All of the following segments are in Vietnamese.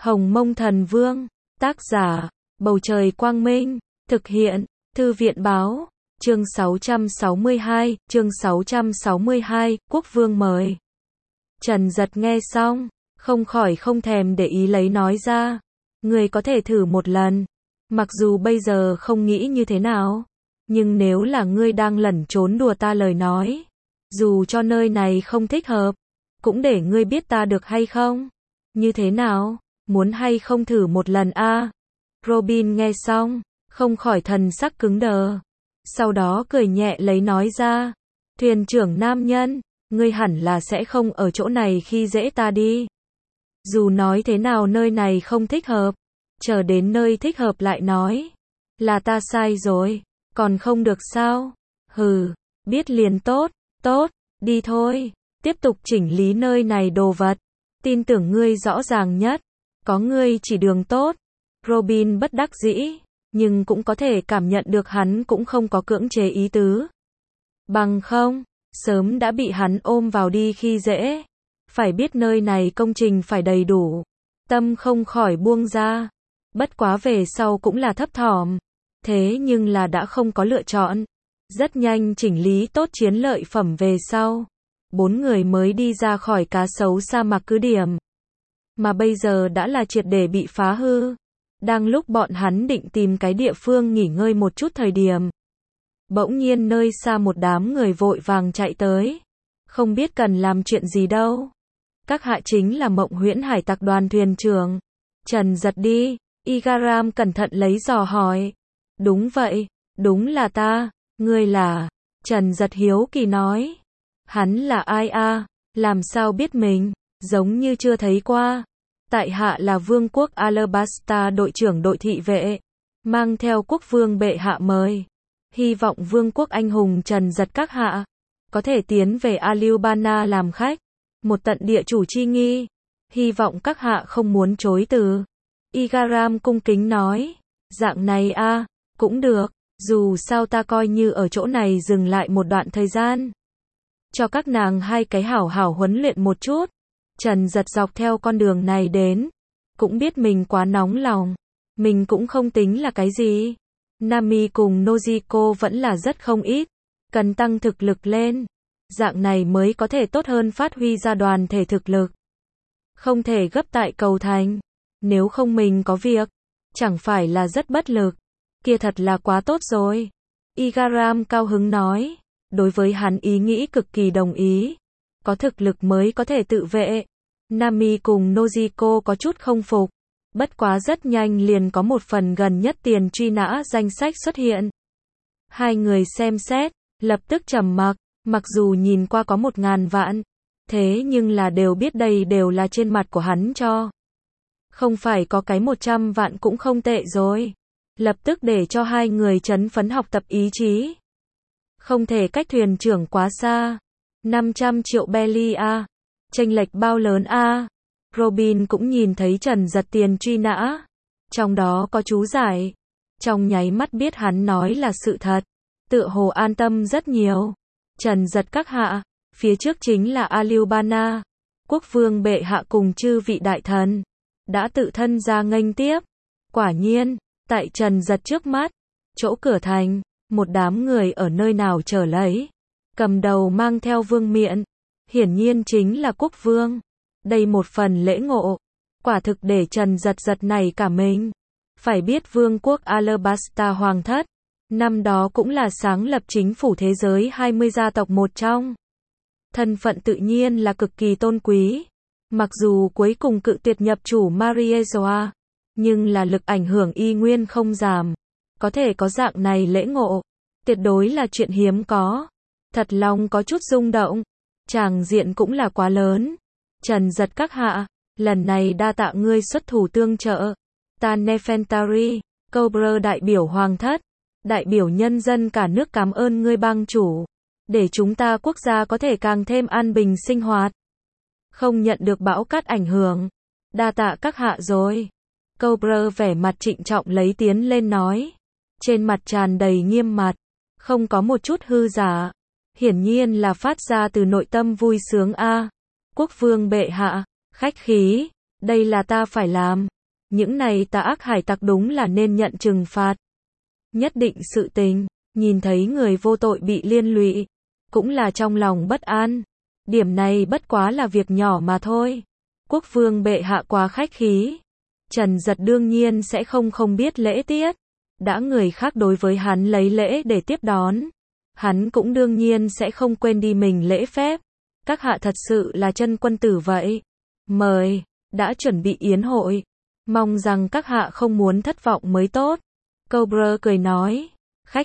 Hồng Mông Thần Vương, tác giả, Bầu Trời Quang Minh, thực hiện, Thư viện Báo, chương 662, Quốc Vương mời. Trần Dật nghe xong, không khỏi không thèm để ý lấy nói ra, người có thể thử một lần, mặc dù bây giờ không nghĩ như thế nào, nhưng nếu là ngươi đang lẩn trốn đùa ta lời nói, dù cho nơi này không thích hợp, cũng để ngươi biết ta được hay không, như thế nào, muốn hay không thử một lần a? Robin nghe xong, không khỏi thần sắc cứng đờ, sau đó cười nhẹ lấy nói ra, thuyền trưởng nam nhân, ngươi hẳn là sẽ không ở chỗ này khi dễ ta đi. Dù nói thế nào nơi này không thích hợp, chờ đến nơi thích hợp lại nói, là ta sai rồi, còn không được sao? Hừ, biết liền tốt, tốt, đi thôi, tiếp tục chỉnh lý nơi này đồ vật, tin tưởng ngươi rõ ràng nhất, có ngươi chỉ đường tốt. Robin bất đắc dĩ, nhưng cũng có thể cảm nhận được hắn cũng không có cưỡng chế ý tứ. Bằng không, sớm đã bị hắn ôm vào đi khi dễ. Phải biết nơi này công trình phải đầy đủ. Tâm không khỏi buông ra. Bất quá về sau cũng là thấp thỏm. Thế nhưng là đã không có lựa chọn. Rất nhanh chỉnh lý tốt chiến lợi phẩm về sau. 4 người mới đi ra khỏi cá sấu sa mạc cứ điểm. Mà bây giờ đã là triệt để bị phá hư. Đang lúc bọn hắn định tìm cái địa phương nghỉ ngơi một chút thời điểm. Bỗng nhiên nơi xa một đám người vội vàng chạy tới. Không biết cần làm chuyện gì đâu. Các hạ chính là Mộng Huyễn Hải Tặc đoàn thuyền trưởng. Trần Dật đi. Igaram cẩn thận lấy dò hỏi. Đúng vậy, đúng là ta. Ngươi là? Trần Dật hiếu kỳ nói. Hắn là ai a? Làm sao biết mình? Giống như chưa thấy qua. Tại hạ là Vương quốc Alabasta đội trưởng đội thị vệ. Mang theo quốc vương bệ hạ mời. Hy vọng Vương quốc anh hùng Trần Dật các hạ có thể tiến về Alubana làm khách. Một tận địa chủ chi nghi. Hy vọng các hạ không muốn chối từ. Igaram cung kính nói. Dạng này a, cũng được. Dù sao ta coi như ở chỗ này dừng lại một đoạn thời gian. Cho các nàng hai cái hảo hảo huấn luyện một chút. Trần Dật dọc theo con đường này đến. Cũng biết mình quá nóng lòng. Mình cũng không tính là cái gì. Nami cùng Nojiko vẫn là rất không ít. Cần tăng thực lực lên. Dạng này mới có thể tốt hơn phát huy ra đoàn thể thực lực. Không thể gấp tại cầu thành. Nếu không mình có việc. Chẳng phải là rất bất lực. Kia thật là quá tốt rồi. Igaram cao hứng nói. Đối với hắn ý nghĩ cực kỳ đồng ý. Có thực lực mới có thể tự vệ. Nami cùng Nojiko có chút không phục. Bất quá rất nhanh liền có một phần gần nhất tiền truy nã danh sách xuất hiện. Hai người xem xét, lập tức trầm mặc, mặc dù nhìn qua có 1000 vạn. Thế nhưng là đều biết đây đều là trên mặt của hắn cho. Không phải có cái 100 vạn cũng không tệ rồi. Lập tức để cho hai người trấn phấn học tập ý chí. Không thể cách thuyền trưởng quá xa. 500 triệu belly a. Chênh lệch bao lớn a. Robin cũng nhìn thấy Trần Dật tiền truy nã. Trong đó có chú giải. Trong nháy mắt biết hắn nói là sự thật. Tựa hồ an tâm rất nhiều. Trần Dật các hạ. Phía trước chính là Alubana. Quốc vương bệ hạ cùng chư vị đại thần. Đã tự thân ra nghênh tiếp. Quả nhiên, tại Trần Dật trước mắt. Chỗ cửa thành. Một đám người ở nơi nào chờ lấy. Cầm đầu mang theo vương miện. Hiển nhiên chính là quốc vương. Đây một phần lễ ngộ. Quả thực để Trần Dật giật này cả mình. Phải biết vương quốc Alabasta hoàng thất. Năm đó cũng là sáng lập chính phủ thế giới 20 gia tộc một trong. Thân phận tự nhiên là cực kỳ tôn quý. Mặc dù cuối cùng cự tuyệt nhập chủ Mariezoa. Nhưng là lực ảnh hưởng y nguyên không giảm. Có thể có dạng này lễ ngộ. Tuyệt đối là chuyện hiếm có. Thật lòng có chút rung động. Tràng diện cũng là quá lớn. Trần Dật các hạ, lần này đa tạ ngươi xuất thủ tương trợ. Ta Nefertari, Cobra đại biểu hoàng thất, đại biểu nhân dân cả nước cảm ơn ngươi bang chủ. Để chúng ta quốc gia có thể càng thêm an bình sinh hoạt. Không nhận được bão cát ảnh hưởng. Đa tạ các hạ rồi. Cobra vẻ mặt trịnh trọng lấy tiến lên nói. Trên mặt tràn đầy nghiêm mặt. Không có một chút hư giả. Hiển nhiên là phát ra từ nội tâm vui sướng a. Quốc vương bệ hạ, khách khí, Đây là ta phải làm. Những này tà ác hải tặc đúng là nên nhận trừng phạt. Nhất định sự tình, nhìn thấy người vô tội bị liên lụy, cũng là trong lòng bất an. Điểm này bất quá là việc nhỏ mà thôi. Quốc vương bệ hạ quá khách khí. Trần Giật đương nhiên sẽ không biết lễ tiết. Đã người khác đối với hắn lấy lễ để tiếp đón, hắn cũng đương nhiên sẽ không quên đi mình lễ phép. Các hạ thật sự là chân quân tử vậy. Mời, đã chuẩn bị yến hội. Mong rằng các hạ không muốn thất vọng mới tốt. Cobra cười nói, khách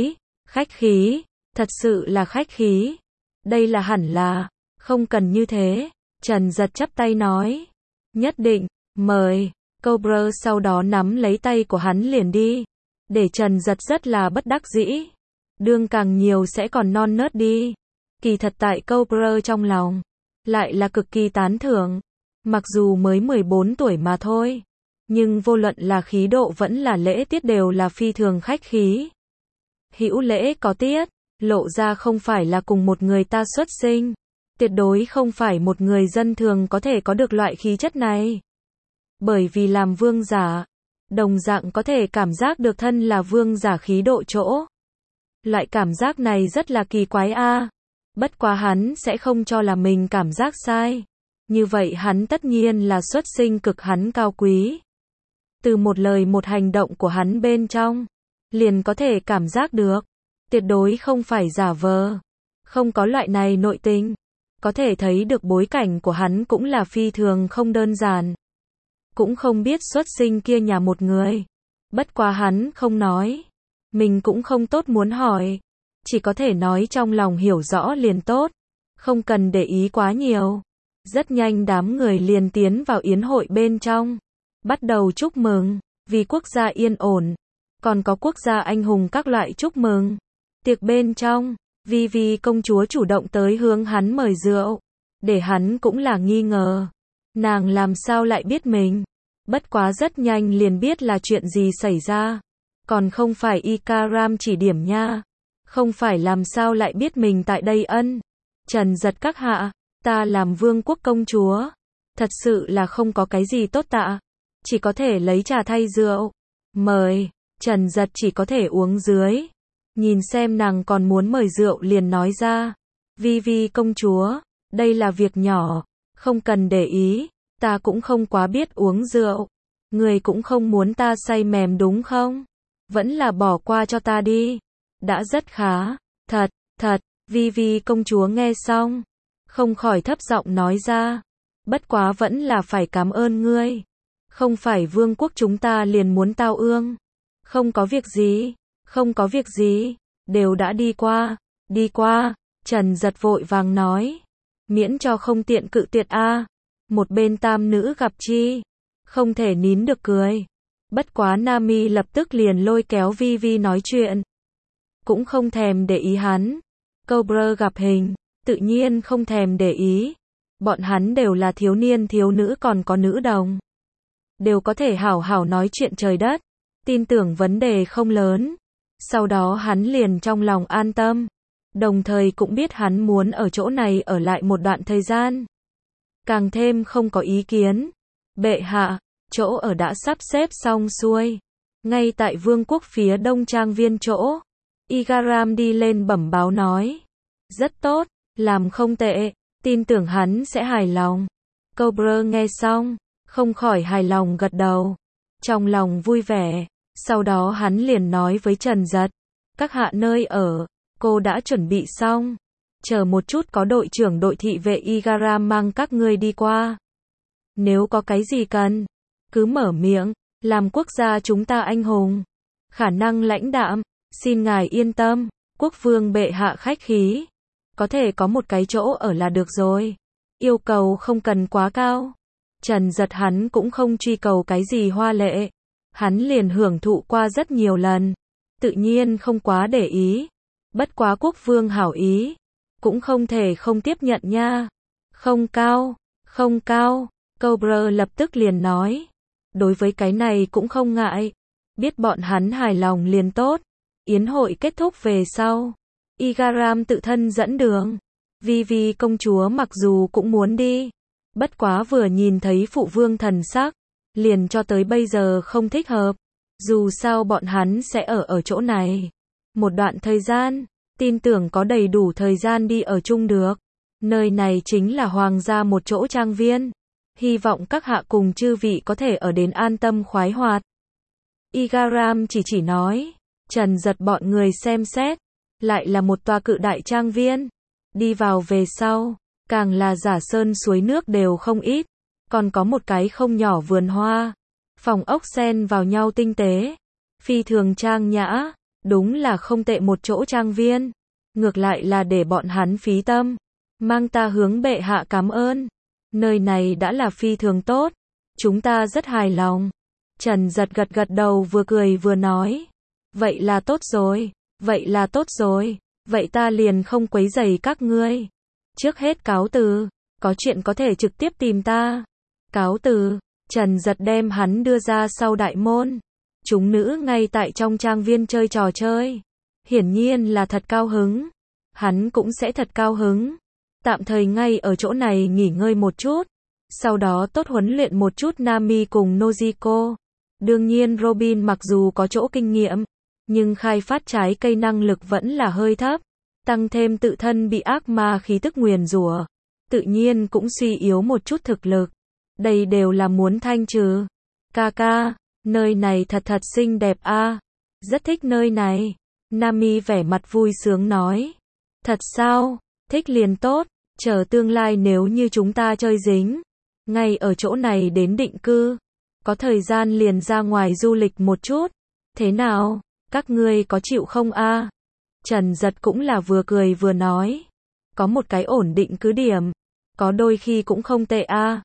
khí, thật sự là khách khí. Đây là hẳn là, không cần như thế. Trần Giật chắp tay nói, nhất định, mời. Cobra sau đó nắm lấy tay của hắn liền đi. Để Trần Giật rất là bất đắc dĩ. Đương càng nhiều sẽ còn non nớt đi. Kỳ thật tại Cobra trong lòng, lại là cực kỳ tán thưởng. Mặc dù mới 14 tuổi mà thôi. Nhưng vô luận là khí độ vẫn là lễ tiết đều là phi thường khách khí. Hữu lễ có tiết, lộ ra không phải là cùng một người ta xuất sinh. Tuyệt đối không phải một người dân thường có thể có được loại khí chất này. Bởi vì làm vương giả, đồng dạng có thể cảm giác được thân là vương giả khí độ chỗ. Loại cảm giác này rất là kỳ quái a. Bất quá hắn sẽ không cho là mình cảm giác sai. Như vậy hắn tất nhiên là xuất sinh cực hắn cao quý. Từ một lời một hành động của hắn bên trong, liền có thể cảm giác được. Tuyệt đối không phải giả vờ. Không có loại này nội tình. Có thể thấy được bối cảnh của hắn cũng là phi thường không đơn giản. Cũng không biết xuất sinh kia nhà một người. Bất quá hắn không nói. Mình cũng không tốt muốn hỏi. Chỉ có thể nói trong lòng hiểu rõ liền tốt. Không cần để ý quá nhiều. Rất nhanh đám người liền tiến vào yến hội bên trong. Bắt đầu chúc mừng. Vì quốc gia yên ổn. Còn có quốc gia anh hùng các loại chúc mừng. Tiệc bên trong, Vivi công chúa chủ động tới hướng hắn mời rượu. Để hắn cũng là nghi ngờ. Nàng làm sao lại biết mình. Bất quá rất nhanh liền biết là chuyện gì xảy ra. Còn không phải Ikaram chỉ điểm nha. Không phải làm sao lại biết mình tại đây ân. Trần Giật các hạ, ta làm vương quốc công chúa. Thật sự là không có cái gì tốt tạ. Chỉ có thể lấy trà thay rượu. Mời, Trần Giật chỉ có thể uống dưới. Nhìn xem nàng còn muốn mời rượu liền nói ra. Vivi công chúa, đây là việc nhỏ. Không cần để ý. Ta cũng không quá biết uống rượu. Người cũng không muốn ta say mềm đúng không? Vẫn là bỏ qua cho ta đi. Đã rất khá. Thật, Vivi công chúa nghe xong. Không khỏi thấp giọng nói ra. Bất quá vẫn là phải cảm ơn ngươi. Không phải vương quốc chúng ta liền muốn tao ương. Không có việc gì. Đều đã đi qua. Trần Giật vội vàng nói. Miễn cho không tiện cự tuyệt a. Một bên tam nữ gặp chi. Không thể nín được cười. Bất quá Nami lập tức liền lôi kéo Vivi nói chuyện. Cũng không thèm để ý hắn. Cobra gặp hình. Tự nhiên không thèm để ý. Bọn hắn đều là thiếu niên thiếu nữ còn có nữ đồng. Đều có thể hảo hảo nói chuyện trời đất. Tin tưởng vấn đề không lớn. Sau đó hắn liền trong lòng an tâm. Đồng thời cũng biết hắn muốn ở chỗ này ở lại một đoạn thời gian. Càng thêm không có ý kiến. Bệ hạ, chỗ ở đã sắp xếp xong xuôi. Ngay tại vương quốc phía đông trang viên chỗ. Igaram đi lên bẩm báo nói. Rất tốt, làm không tệ, tin tưởng hắn sẽ hài lòng. Cobra nghe xong, không khỏi hài lòng gật đầu. Trong lòng vui vẻ. Sau đó hắn liền nói với Trần Giật. Các hạ nơi ở, cô đã chuẩn bị xong. Chờ một chút có đội trưởng đội thị vệ Igaram mang các ngươi đi qua. Nếu có cái gì cần, cứ mở miệng, làm quốc gia chúng ta anh hùng. Khả năng lãnh đạm, xin ngài yên tâm, quốc vương bệ hạ khách khí. Có thể có một cái chỗ ở là được rồi. Yêu cầu không cần quá cao. Trần Giật hắn cũng không truy cầu cái gì hoa lệ. Hắn liền hưởng thụ qua rất nhiều lần. Tự nhiên không quá để ý. Bất quá quốc vương hảo ý. Cũng không thể không tiếp nhận nha. Không cao. Cobra lập tức liền nói. Đối với cái này cũng không ngại. Biết bọn hắn hài lòng liền tốt. Yến hội kết thúc về sau. Igaram tự thân dẫn đường. Vivi công chúa mặc dù cũng muốn đi. Bất quá vừa nhìn thấy phụ vương thần sắc, liền cho tới bây giờ không thích hợp. Dù sao bọn hắn sẽ ở chỗ này một đoạn thời gian, tin tưởng có đầy đủ thời gian đi ở chung được. Nơi này chính là hoàng gia một chỗ trang viên. Hy vọng các hạ cùng chư vị có thể ở đến an tâm khoái hoạt. Igaram chỉ nói. Trần Giật bọn người xem xét, lại là một tòa cự đại trang viên. Đi vào về sau, càng là giả sơn suối nước đều không ít, còn có một cái không nhỏ vườn hoa, phòng ốc xen vào nhau tinh tế, phi thường trang nhã, đúng là không tệ một chỗ trang viên. Ngược lại là để bọn hắn phí tâm, mang ta hướng bệ hạ cảm ơn. Nơi này đã là phi thường tốt, chúng ta rất hài lòng. Trần Giật gật đầu vừa cười vừa nói. Vậy là tốt rồi, vậy là tốt rồi, vậy ta liền không quấy rầy các ngươi. Trước hết cáo từ, có chuyện có thể trực tiếp tìm ta. Cáo từ, Trần Giật đem hắn đưa ra sau đại môn. Chúng nữ ngay tại trong trang viên chơi trò chơi. Hiển nhiên là thật cao hứng. Hắn cũng sẽ thật cao hứng. Tạm thời ngay ở chỗ này nghỉ ngơi một chút. Sau đó tốt huấn luyện một chút Nami cùng Nojiko. Đương nhiên Robin mặc dù có chỗ kinh nghiệm, nhưng khai phát trái cây năng lực vẫn là hơi thấp. Tăng thêm tự thân bị ác ma khí tức nguyền rủa, tự nhiên cũng suy yếu một chút thực lực. Đây đều là muốn thanh trừ. Ca, nơi này thật xinh đẹp a. Rất thích nơi này. Nami vẻ mặt vui sướng nói. Thật sao? Thích liền tốt. Chờ tương lai nếu như chúng ta chơi dính, ngay ở chỗ này đến định cư, có thời gian liền ra ngoài du lịch một chút. Thế nào? Các ngươi có chịu không a? Trần Giật cũng là vừa cười vừa nói. Có một cái ổn định cứ điểm, có đôi khi cũng không tệ a.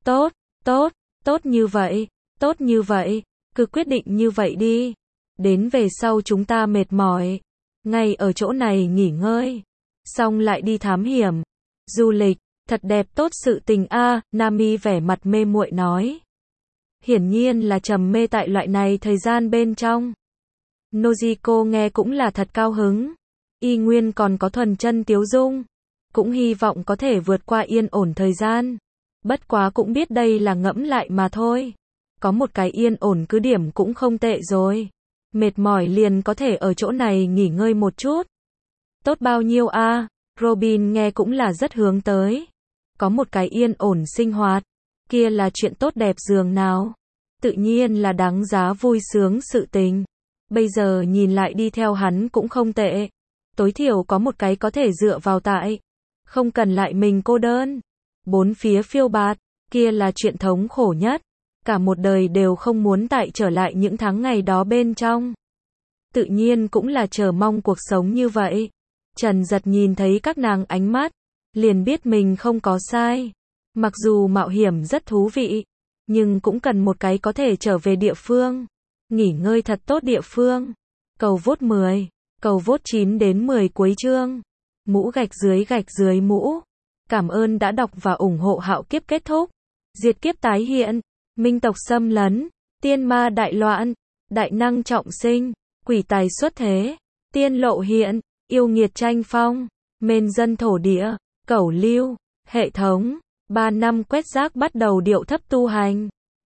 Tốt như vậy, cứ quyết định như vậy đi. Đến về sau chúng ta mệt mỏi, ngay ở chỗ này nghỉ ngơi, xong lại đi thám hiểm, du lịch, thật đẹp tốt sự tình a. Nami vẻ mặt mê muội nói. Hiển nhiên là trầm mê tại loại này thời gian bên trong. Nojiko nghe cũng là thật cao hứng. Y nguyên còn có thuần chân tiếu dung, cũng hy vọng có thể vượt qua yên ổn thời gian. Bất quá cũng biết đây là ngẫm lại mà thôi. Có một cái yên ổn cứ điểm cũng không tệ rồi. Mệt mỏi liền có thể ở chỗ này nghỉ ngơi một chút. Tốt bao nhiêu a? Robin nghe cũng là rất hướng tới. Có một cái yên ổn sinh hoạt, kia là chuyện tốt đẹp giường nào. Tự nhiên là đáng giá vui sướng sự tình. Bây giờ nhìn lại đi theo hắn cũng không tệ. Tối thiểu có một cái có thể dựa vào tại. Không cần lại mình cô đơn. Bốn phía phiêu bạt, kia là chuyện thống khổ nhất. Cả một đời đều không muốn tại trở lại những tháng ngày đó bên trong. Tự nhiên cũng là chờ mong cuộc sống như vậy. Trần Giật nhìn thấy các nàng ánh mắt, liền biết mình không có sai. Mặc dù mạo hiểm rất thú vị, nhưng cũng cần một cái có thể trở về địa phương, nghỉ ngơi thật tốt địa phương. Cầu vote 10, cầu vote 9 đến 10 cuối chương. Mũ gạch dưới mũ. Cảm ơn đã đọc và ủng hộ Hạo Kiếp kết thúc. Diệt kiếp tái hiện, minh tộc xâm lấn, tiên ma đại loạn, đại năng trọng sinh, quỷ tài xuất thế, tiên lộ hiện, yêu nghiệt tranh phong, mên dân thổ địa, cẩu lưu, hệ thống, 3 năm quét rác bắt đầu điệu thấp tu hành.